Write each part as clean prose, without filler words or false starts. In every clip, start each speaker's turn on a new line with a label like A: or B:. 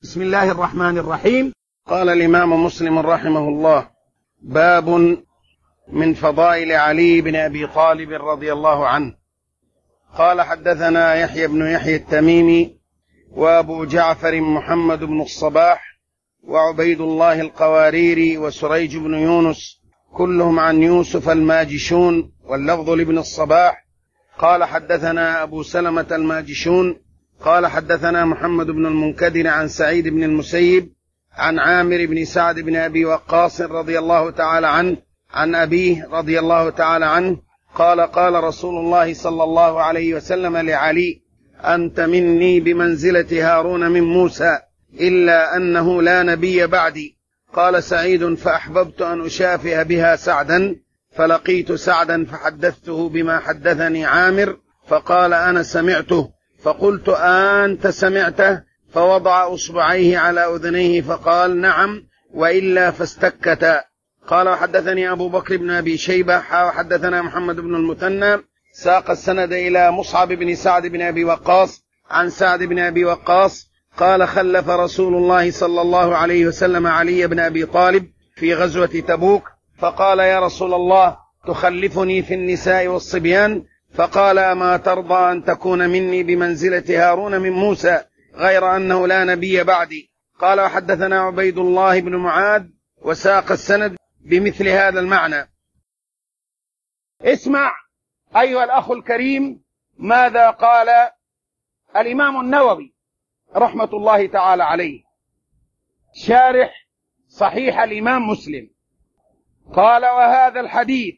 A: بسم الله الرحمن الرحيم. قال الإمام مسلم رحمه الله: باب من فضائل علي بن أبي طالب رضي الله عنه. قال: حدثنا يحيى بن يحيى التميمي وأبو جعفر محمد بن الصباح وعبيد الله القواريري وسريج بن يونس كلهم عن يوسف الماجشون، واللفظ لابن الصباح. قال: حدثنا أبو سلمة الماجشون قال: حدثنا محمد بن المنكدر عن سعيد بن المسيب عن عامر بن سعد بن أبي وقاص رضي الله تعالى عنه عن أبيه رضي الله تعالى عنه قال: قال رسول الله صلى الله عليه وسلم لعلي: أنت مني بمنزلة هارون من موسى، إلا أنه لا نبي بعدي. قال سعيد: فأحببت أن أشافه بها سعدا، فلقيت سعدا فحدثته بما حدثني عامر، فقال: أنا سمعته. فقلت: أنت سمعته؟ فوضع أصبعيه على أذنيه فقال: نعم، وإلا فاستكتا. قال: وحدثني أبو بكر بن أبي شيبة وحدثنا محمد بن المثنى ساق السند إلى مصعب بن سعد بن أبي وقاص عن سعد بن أبي وقاص قال: خلف رسول الله صلى الله عليه وسلم علي بن أبي طالب في غزوة تبوك، فقال: يا رسول الله، تخلفني في النساء والصبيان؟ فقال: أما ترضى أن تكون مني بمنزلة هارون من موسى، غير أنه لا نبي بعدي؟ قال: وحدثنا عبيد الله بن معاذ وساق السند بمثل هذا المعنى. اسمع أيها الأخ الكريم ماذا قال الإمام النووي رحمة الله تعالى عليه شارح صحيح الإمام مسلم. قال: وهذا الحديث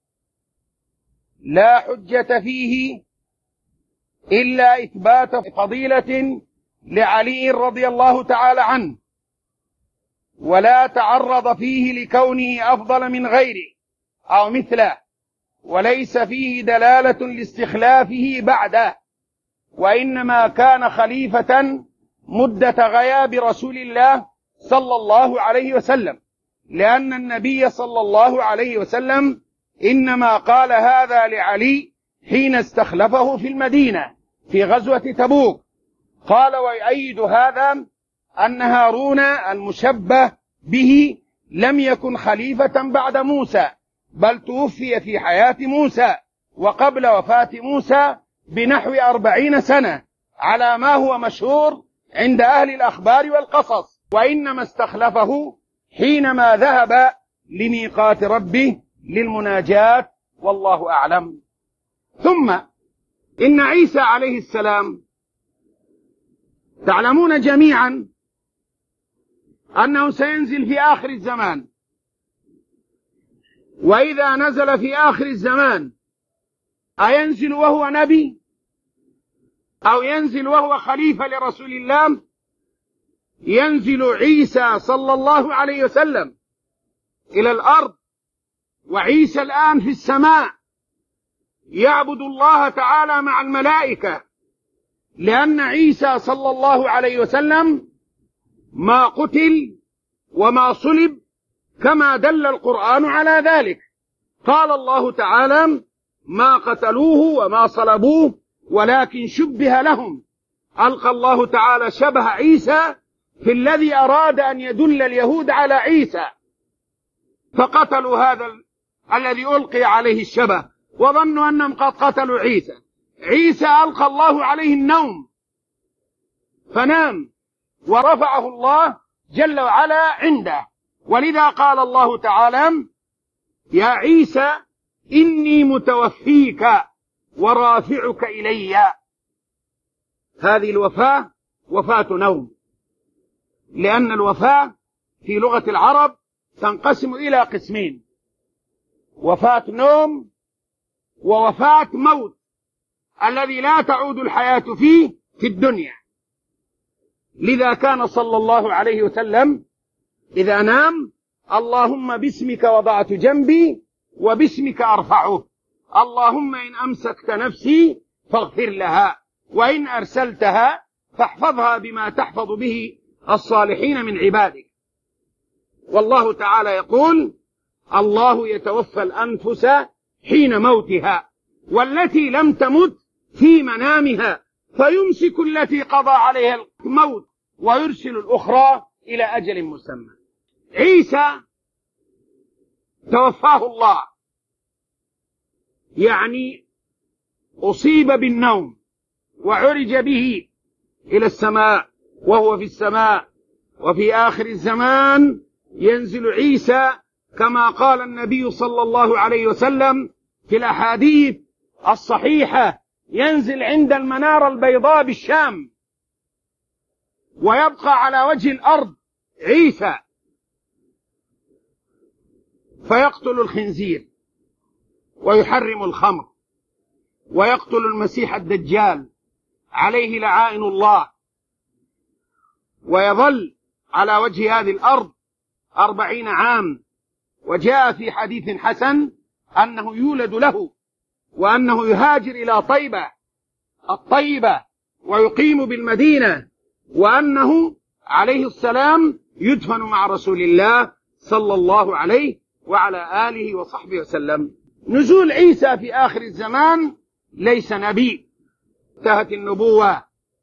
A: لا حجة فيه إلا إثبات فضيلة لعلي رضي الله تعالى عنه، ولا تعرض فيه لكونه أفضل من غيره أو مثله، وليس فيه دلالة لاستخلافه بعده، وإنما كان خليفة مدة غياب رسول الله صلى الله عليه وسلم، لأن النبي صلى الله عليه وسلم إنما قال هذا لعلي حين استخلفه في المدينة في غزوة تبوك. قال: ويؤيد هذا أن هارون المشبه به لم يكن خليفة بعد موسى، بل توفي في حياة موسى وقبل وفاة موسى بنحو 40 سنة على ما هو مشهور عند أهل الأخبار والقصص، وإنما استخلفه حينما ذهب لميقات ربه للمناجاة، والله أعلم. ثم إن عيسى عليه السلام تعلمون جميعا أنه سينزل في آخر الزمان، وإذا نزل في آخر الزمان أينزل وهو نبي أو ينزل وهو خليفة لرسول الله؟ ينزل عيسى صلى الله عليه وسلم إلى الأرض، وعيسى الآن في السماء يعبد الله تعالى مع الملائكة، لأن عيسى صلى الله عليه وسلم ما قتل وما صلب كما دل القرآن على ذلك. قال الله تعالى: ما قتلوه وما صلبوه ولكن شبه لهم. ألقى الله تعالى شبه عيسى في الذي أراد أن يدل اليهود على عيسى، فقتلوا هذا الذي ألقي عليه الشبه وظنوا أنهم قد قتلوا عيسى. عيسى ألقى الله عليه النوم فنام ورفعه الله جل وعلا عنده، ولذا قال الله تعالى: يا عيسى إني متوفيك ورافعك إلي. هذه الوفاة وفاة نوم، لأن الوفاة في لغة العرب تنقسم إلى قسمين: وفاة نوم ووفاة موت الذي لا تعود الحياة فيه في الدنيا. لذا كان صلى الله عليه وسلم إذا نام: اللهم باسمك وضعت جنبي وباسمك أرفعه، اللهم إن أمسكت نفسي فاغفر لها، وإن أرسلتها فاحفظها بما تحفظ به الصالحين من عبادك. والله تعالى يقول: الله يتوفى الأنفس حين موتها والتي لم تمت في منامها فيمسك التي قضى عليها الموت ويرسل الأخرى إلى أجل مسمى. عيسى توفاه الله، يعني أصيب بالنوم وعرج به إلى السماء، وهو في السماء. وفي آخر الزمان ينزل عيسى كما قال النبي صلى الله عليه وسلم في الأحاديث الصحيحة، ينزل عند المنارة البيضاء بالشام، ويبقى على وجه الأرض عيسى فيقتل الخنزير ويحرم الخمر ويقتل المسيح الدجال عليه لعائن الله، ويظل على وجه هذه الأرض 40 عام. وجاء في حديث حسن أنه يولد له، وأنه يهاجر إلى طيبة الطيبة ويقيم بالمدينة، وأنه عليه السلام يدفن مع رسول الله صلى الله عليه وعلى آله وصحبه وسلم. نزول عيسى في آخر الزمان ليس نبي، انتهت النبوة،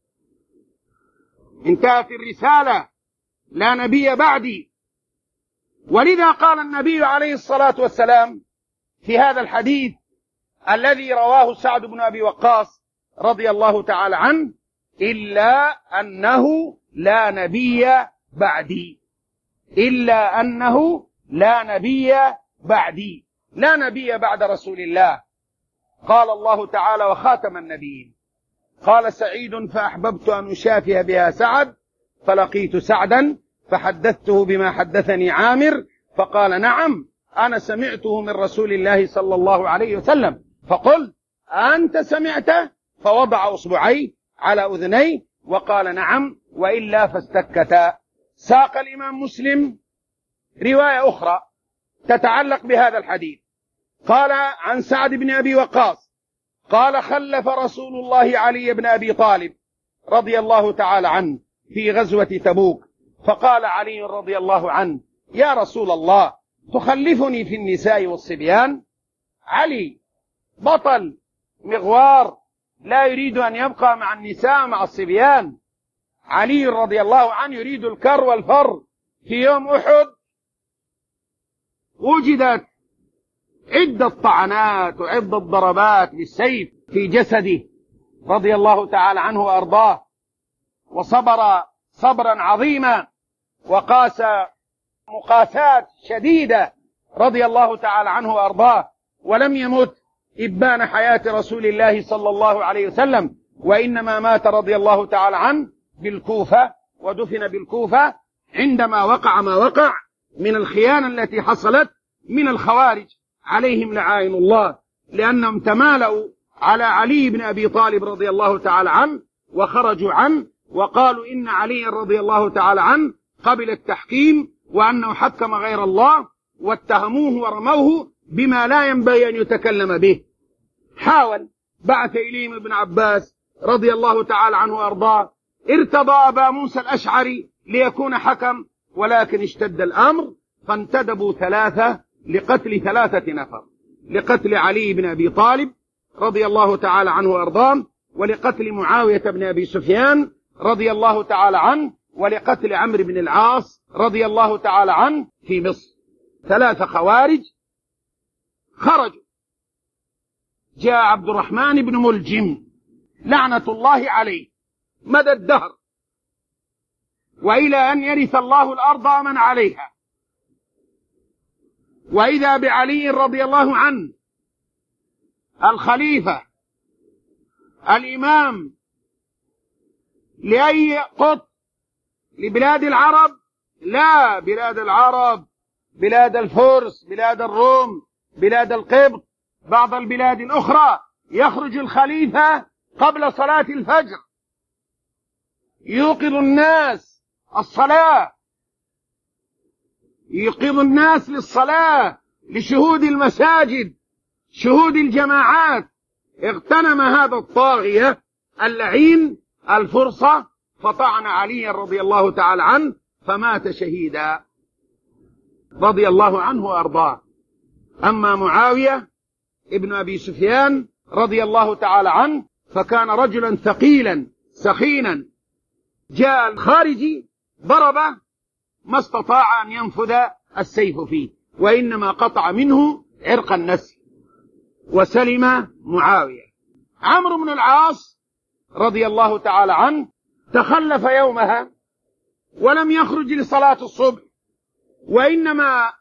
A: انتهت الرسالة، لا نبي بعدي. ولذا قال النبي عليه الصلاة والسلام في هذا الحديث الذي رواه سعد بن أبي وقاص رضي الله تعالى عنه: إلا أنه لا نبي بعدي، إلا أنه لا نبي بعدي، لا نبي بعد رسول الله. قال الله تعالى: وخاتم النبيين. قال سعيد: فأحببت أن أشافه بها سعد، فلقيت سعدا فحدثته بما حدثني عامر، فقال: نعم، أنا سمعته من رسول الله صلى الله عليه وسلم. فقلت: أنت سمعته؟ فوضع أصبعيه على أذنيه وقال: نعم، وإلا فاستكتا. ساق الإمام مسلم رواية أخرى تتعلق بهذا الحديث، قال عن سعد بن أبي وقاص قال: خلف رسول الله علي بن أبي طالب رضي الله تعالى عنه في غزوة تبوك، فقال علي رضي الله عنه: يا رسول الله، تخلفني في النساء والصبيان؟ علي بطل مغوار، لا يريد أن يبقى مع النساء مع الصبيان. علي رضي الله عنه يريد الكر والفر. في يوم أحد وجدت عدة طعنات وعدة ضربات بالسيف في جسده رضي الله تعالى عنه وأرضاه، وصبر صبرا عظيما، وقاس مقاسات شديدة رضي الله تعالى عنه وأرضاه، ولم يمت إبان حياة رسول الله صلى الله عليه وسلم، وإنما مات رضي الله تعالى عنه بالكوفة، ودفن بالكوفة عندما وقع ما وقع من الخيانة التي حصلت من الخوارج عليهم لعائن الله، لأنهم تمالأوا على علي بن أبي طالب رضي الله تعالى عنه وخرجوا عنه، وقالوا إن علي رضي الله تعالى عنه قبل التحكيم وأنه حكم غير الله، واتهموه ورموه بما لا ينبغي أن يتكلم به. حاول، بعث إليهم ابن عباس رضي الله تعالى عنه وأرضاه، ارتضى أبا موسى الأشعري ليكون حكم، ولكن اشتد الأمر فانتدبوا 3 لقتل 3 نفر، لقتل علي بن أبي طالب رضي الله تعالى عنه وأرضاه، ولقتل معاوية بن أبي سفيان رضي الله تعالى عنه، ولقتل عمرو بن العاص رضي الله تعالى عنه في مصر. 3 خوارج خرجوا. جاء عبد الرحمن بن ملجم لعنة الله عليه مدى الدهر، وإلى أن يرث الله الأرض ومن عليها، وإذا بعلي رضي الله عنه الخليفة الإمام لأي قطب؟ لبلاد العرب؟ لا، بلاد العرب، بلاد الفرس، بلاد الروم، بلاد القبط، بعض البلاد الأخرى. يخرج الخليفة قبل صلاة الفجر يوقظ الناس الصلاة، يوقظ الناس للصلاة، لشهود المساجد، شهود الجماعات. اغتنم هذا الطاغية اللعين الفرصة فطعن علي رضي الله تعالى عنه فمات شهيدا رضي الله عنه وأرضاه. أما معاوية ابن أبي سفيان رضي الله تعالى عنه فكان رجلا ثقيلا سخينا جاء الخارجي ضربه ما استطاع أن ينفذ السيف فيه، وإنما قطع منه عرق النسل وسلم معاوية. عمرو بن العاص رضي الله تعالى عنه تخلف يومها ولم يخرج لصلاة الصبح، وإنما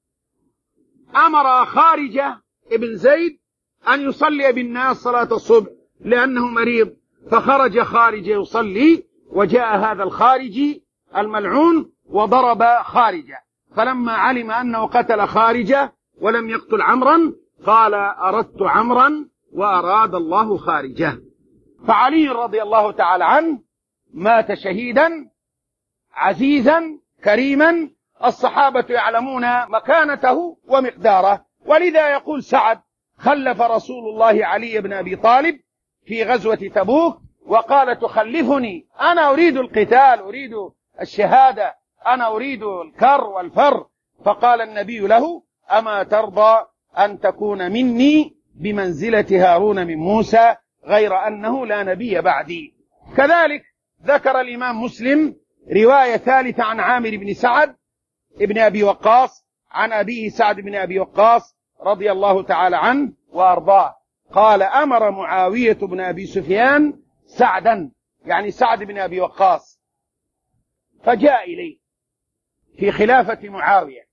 A: أمر خارجة ابن زيد أن يصلي بالناس صلاة الصبح لأنه مريض، فخرج خارجة يصلي، وجاء هذا الخارجي الملعون وضرب خارجة، فلما علم أنه قتل خارجة ولم يقتل عمرا قال أردت عمرا وأراد الله خارجة. فعلي رضي الله تعالى عنه مات شهيدا عزيزا كريما، الصحابة يعلمون مكانته ومقداره، ولذا يقول سعد خلف رسول الله علي بن أبي طالب في غزوة تبوك وقال تخلفني، أنا أريد القتال، أريد الشهادة، أنا أريد الكر والفر. فقال النبي له أما ترضى أن تكون مني بمنزلة هارون من موسى غير أنه لا نبي بعدي. كذلك ذكر الإمام مسلم رواية ثالثة عن عامر بن سعد ابن أبي وقاص عن أبيه سعد بن أبي وقاص رضي الله تعالى عنه وأرضاه قال أمر معاوية بن أبي سفيان سعدا، يعني سعد بن أبي وقاص، فجاء إليه في خلافة معاوية،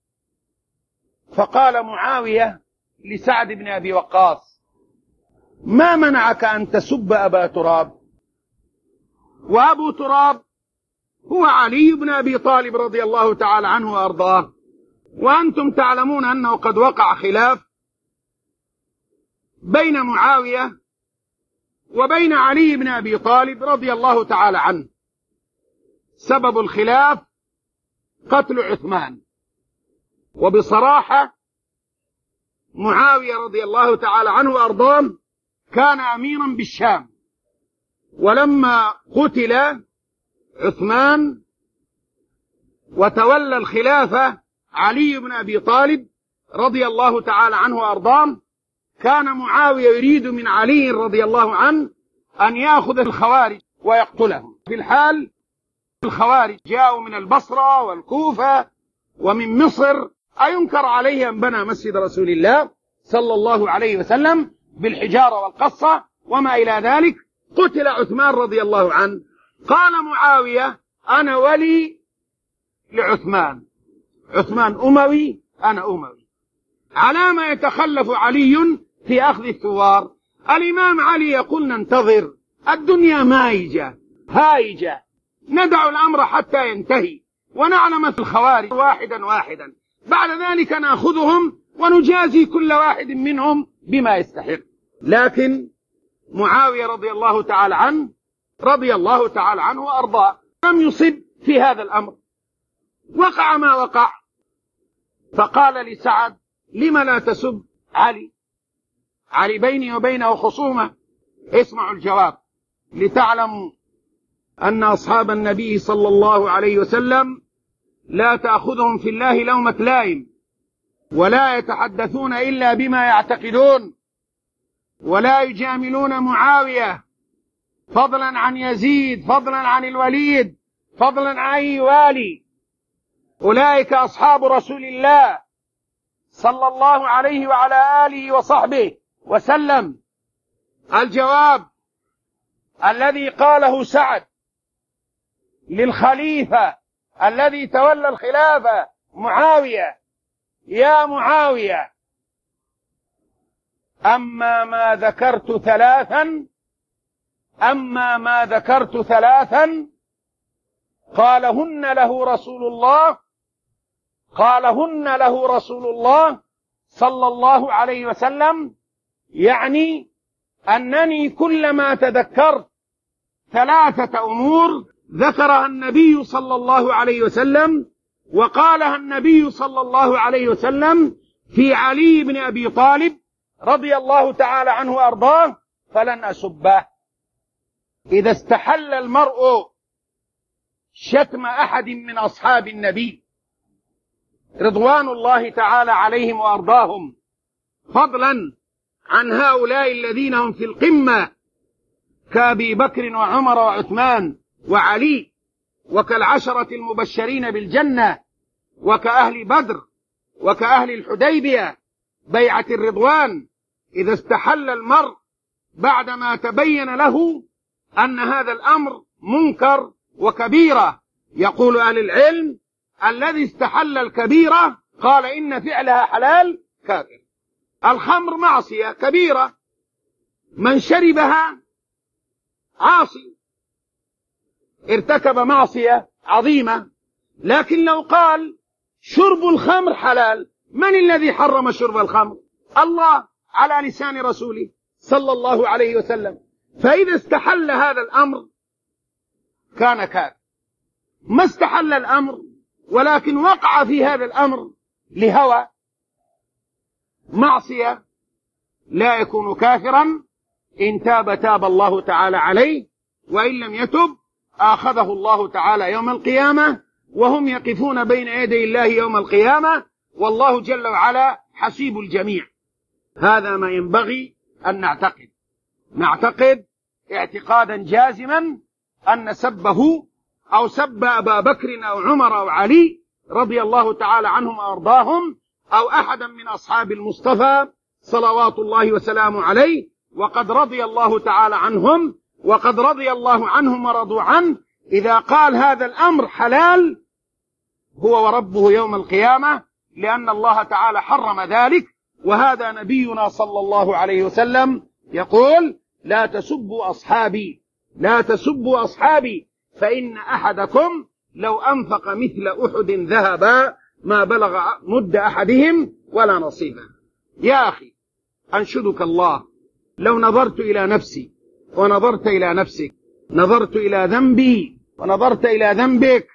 A: فقال معاوية لسعد بن أبي وقاص ما منعك أن تسب أبا تراب؟ وأبو تراب هو علي بن أبي طالب رضي الله تعالى عنه وأرضاه، وأنتم تعلمون أنه قد وقع خلاف بين معاوية وبين علي بن أبي طالب رضي الله تعالى عنه. سبب الخلاف قتل عثمان، وبصراحة معاوية رضي الله تعالى عنه وأرضاه كان أميرا بالشام، ولما قتل عثمان وتولى الخلافة علي بن أبي طالب رضي الله تعالى عنه وأرضاه كان معاوية يريد من علي رضي الله عنه أن يأخذ الخوارج ويقتلهم. في الحال الخوارج جاءوا من البصرة والكوفة ومن مصر، أينكر عليه أن بنى مسجد رسول الله صلى الله عليه وسلم بالحجارة والقصة وما إلى ذلك. قتل عثمان رضي الله عنه، قال معاوية أنا ولي لعثمان، عثمان أموي أنا أموي، على ما يتخلف علي في أخذ الثوار؟ الإمام علي يقول ننتظر، الدنيا مائجة هائجة، ندع الأمر حتى ينتهي ونعلم في الخوارج واحدا واحدا، بعد ذلك نأخذهم ونجازي كل واحد منهم بما يستحق. لكن معاوية رضي الله تعالى عنه وأرضاه لم يصب في هذا الأمر، وقع ما وقع. فقال لسعد لم لا تسب علي بيني وبينه خصومة. اسمعوا الجواب لتعلموا أن أصحاب النبي صلى الله عليه وسلم لا تأخذهم في الله لومة لائم، ولا يتحدثون إلا بما يعتقدون، ولا يجاملون معاوية فضلا عن يزيد، فضلا عن الوليد، فضلا عن أي والي. أولئك أصحاب رسول الله صلى الله عليه وعلى آله وصحبه وسلم. الجواب الذي قاله سعد للخليفة الذي تولى الخلافة معاوية: يا معاوية، أما ما ذكرت ثلاثا قالهن له رسول الله صلى الله عليه وسلم، يعني أنني كلما تذكرت ثلاثة أمور ذكرها النبي صلى الله عليه وسلم وقالها النبي صلى الله عليه وسلم في علي بن أبي طالب رضي الله تعالى عنه وأرضاه فلن أسبه. إذا استحل المرء شتم أحد من أصحاب النبي رضوان الله تعالى عليهم وأرضاهم، فضلا عن هؤلاء الذين هم في القمة كأبي بكر وعمر وعثمان وعلي وكالعشرة المبشرين بالجنة وكأهل بدر وكأهل الحديبية بيعة الرضوان، إذا استحل المرء بعدما تبين له أن هذا الأمر منكر وكبيرة، يقول أهل العلم الذي استحل الكبيرة قال إن فعلها حلال كافر. الخمر معصية كبيرة، من شربها عاصي، ارتكب معصية عظيمة. لكن لو قال شرب الخمر حلال، من الذي حرم شرب الخمر؟ الله على لسان رسوله صلى الله عليه وسلم. فإذا استحل هذا الأمر كان كافر. ما استحل الأمر ولكن وقع في هذا الأمر لهوى معصية لا يكون كافرا. إن تاب تاب الله تعالى عليه، وإن لم يتب آخذه الله تعالى يوم القيامة، وهم يقفون بين يدي الله يوم القيامة، والله جل وعلا حسيب الجميع. هذا ما ينبغي أن نعتقد اعتقادا جازما أن سبه أو سب أبا بكر أو عمر أو علي رضي الله تعالى عنهم وأرضاهم أو أحدا من أصحاب المصطفى صلوات الله وسلامه عليه، وقد رضي الله تعالى عنهم، وقد رضي الله عنهم ورضوا عنه، إذا قال هذا الأمر حلال هو وربه يوم القيامة، لأن الله تعالى حرم ذلك. وهذا نبينا صلى الله عليه وسلم يقول لا تسبوا أصحابي، لا تسبوا أصحابي، فإن أحدكم لو أنفق مثل أحد ذهبا ما بلغ مد أحدهم ولا نصيبا. يا أخي أنشدك الله، لو نظرت إلى نفسي ونظرت إلى نفسك، نظرت إلى ذنبي ونظرت إلى ذنبك،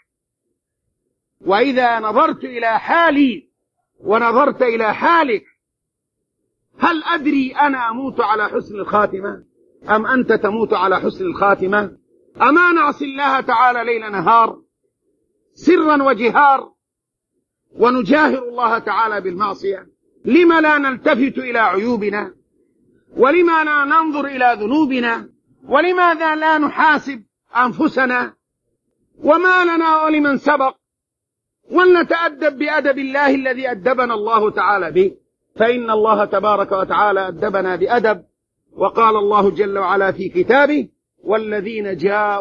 A: وإذا نظرت إلى حالي ونظرت إلى حالك، هل أدري أنا أموت على حسن الخاتمة أم أنت تموت على حسن الخاتمة؟ أما نعصي الله تعالى ليل نهار سرا وجهار ونجاهر الله تعالى بالمعصية؟ لما لا نلتفت إلى عيوبنا؟ ولما لا ننظر إلى ذنوبنا؟ ولماذا لا نحاسب أنفسنا؟ وما لنا ولمن سبق؟ ولنتأدب بأدب الله الذي أدبنا الله تعالى به، فإن الله تبارك وتعالى أدبنا بأدب. وقال الله جل وعلا في كتابه والذين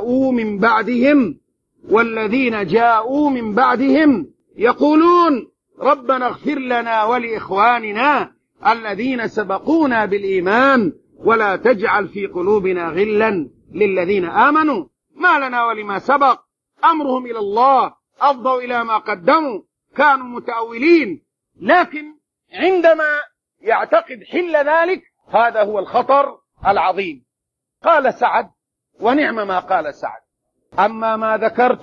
A: جاءوا من بعدهم يقولون ربنا اغفر لنا ولإخواننا الذين سبقونا بالإيمان ولا تجعل في قلوبنا غلا للذين آمنوا. ما لنا ولما سبق، أمرهم إلى الله، أفضوا إلى ما قدموا، كانوا متأولين. لكن عندما يعتقد حل ذلك، هذا هو الخطر العظيم. قال سعد، ونعم ما قال سعد: أما ما ذكرت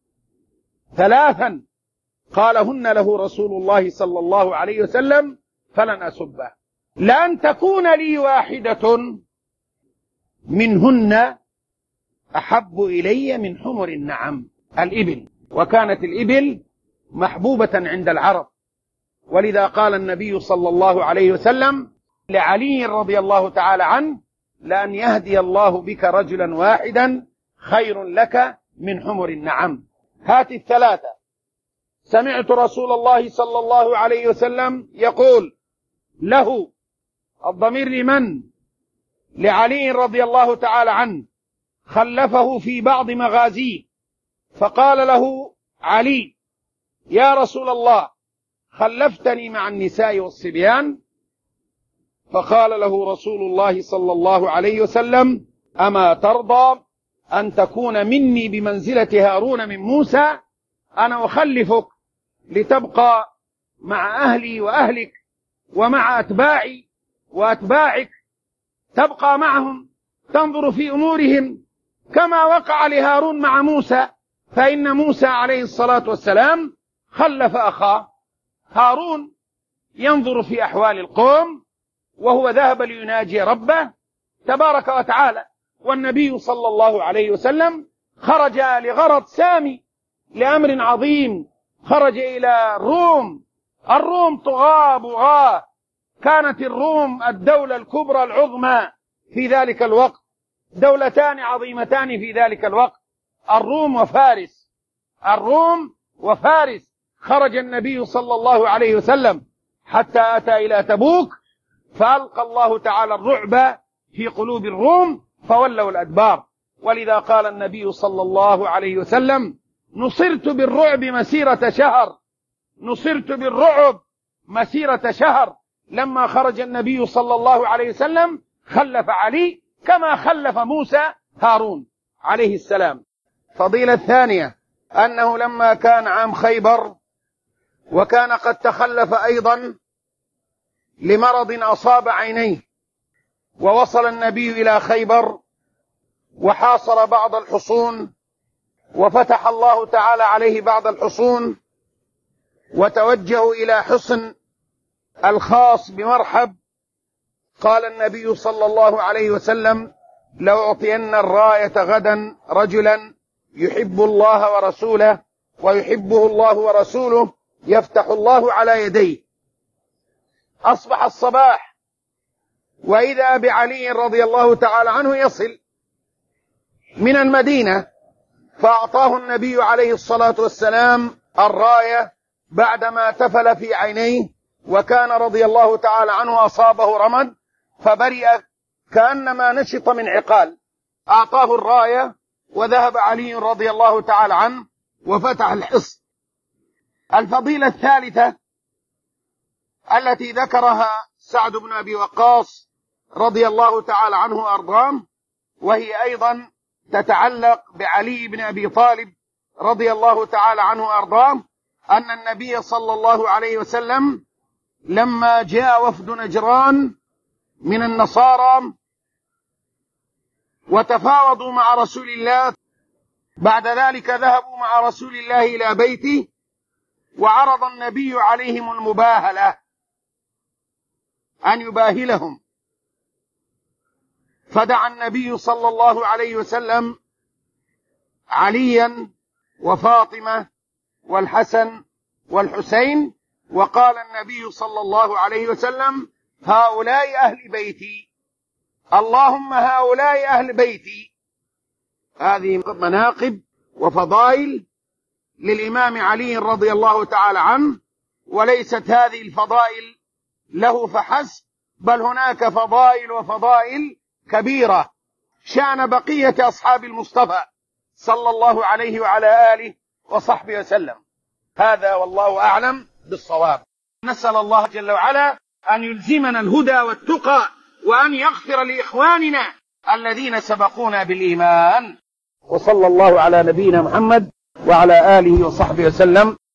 A: ثلاثا قالهن له رسول الله صلى الله عليه وسلم فلن أسبه، لأن تكون لي واحدة منهن أحب إلي من حمر النعم، الإبل. وكانت الإبل محبوبة عند العرب، ولذا قال النبي صلى الله عليه وسلم لعلي رضي الله تعالى عنه: لأن يهدي الله بك رجلا واحدا خير لك من حمر النعم. هات الثلاثة. سمعت رسول الله صلى الله عليه وسلم يقول له، الضمير لمن؟ لعلي رضي الله تعالى عنه، خلفه في بعض مغازيه، فقال له علي: يا رسول الله خلفتني مع النساء والصبيان؟ فقال له رسول الله صلى الله عليه وسلم: أما ترضى أن تكون مني بمنزلة هارون من موسى؟ أنا أخلفك لتبقى مع أهلي وأهلك ومع أتباعي وأتباعك، تبقى معهم تنظر في أمورهم كما وقع لهارون مع موسى. فإن موسى عليه الصلاة والسلام خلف أخاه هارون ينظر في أحوال القوم، وهو ذهب ليناجي ربه تبارك وتعالى. والنبي صلى الله عليه وسلم خرج لغرض سامي، لأمر عظيم، خرج إلى الروم طغاة. كانت الروم الدولة الكبرى العظمى في ذلك الوقت، دولتان عظيمتان في ذلك الوقت، الروم وفارس. الروم وفارس. خرج النبي صلى الله عليه وسلم حتى أتى إلى تبوك، فألقى الله تعالى الرعب في قلوب الروم فولوا الأدبار. ولذا قال النبي صلى الله عليه وسلم: نصرت بالرعب مسيرة شهر. نصرت بالرعب مسيرة شهر. لما خرج النبي صلى الله عليه وسلم خلف علي كما خلف موسى هارون عليه السلام. فضيلة الثانية أنه لما كان عام خيبر وكان قد تخلف أيضا لمرض أصاب عينيه، ووصل النبي إلى خيبر وحاصر بعض الحصون، وفتح الله تعالى عليه بعض الحصون، وتوجهوا إلى حصن الخاص بمرحب. قال النبي صلى الله عليه وسلم: لأعطين الراية غدا رجلا يحب الله ورسوله ويحبه الله ورسوله يفتح الله على يديه. أصبح الصباح وإذا بعلي رضي الله تعالى عنه يصل من المدينة، فأعطاه النبي عليه الصلاة والسلام الراية بعدما تفل في عينيه، وكان رضي الله تعالى عنه أصابه رمد فبرئ كأنما نشط من عقال. أعطاه الراية وذهب علي رضي الله تعالى عنه وفتح الحصن. الفضيلة الثالثة التي ذكرها سعد بن أبي وقاص رضي الله تعالى عنه وأرضاه، وهي أيضا تتعلق بعلي بن أبي طالب رضي الله تعالى عنه وأرضاه، أن النبي صلى الله عليه وسلم لما جاء وفد نجران من النصارى وتفاوضوا مع رسول الله، بعد ذلك ذهبوا مع رسول الله إلى بيته، وعرض النبي عليهم المباهلة، أن يباهلهم، فدعا النبي صلى الله عليه وسلم عليا وفاطمة والحسن والحسين، وقال النبي صلى الله عليه وسلم: هؤلاء أهل بيتي، اللهم هؤلاء أهل بيتي. هذه مناقب وفضائل للإمام علي رضي الله تعالى عنه، وليست هذه الفضائل له فحسب، بل هناك فضائل وفضائل كبيرة شأن بقية أصحاب المصطفى صلى الله عليه وعلى آله وصحبه وسلم. هذا والله أعلم بالصواب. نسأل الله جل وعلا أن يلزمنا الهدى والتقى، وأن يغفر لإخواننا الذين سبقونا بالإيمان. وصلى الله على نبينا محمد وعلى آله وصحبه وسلم.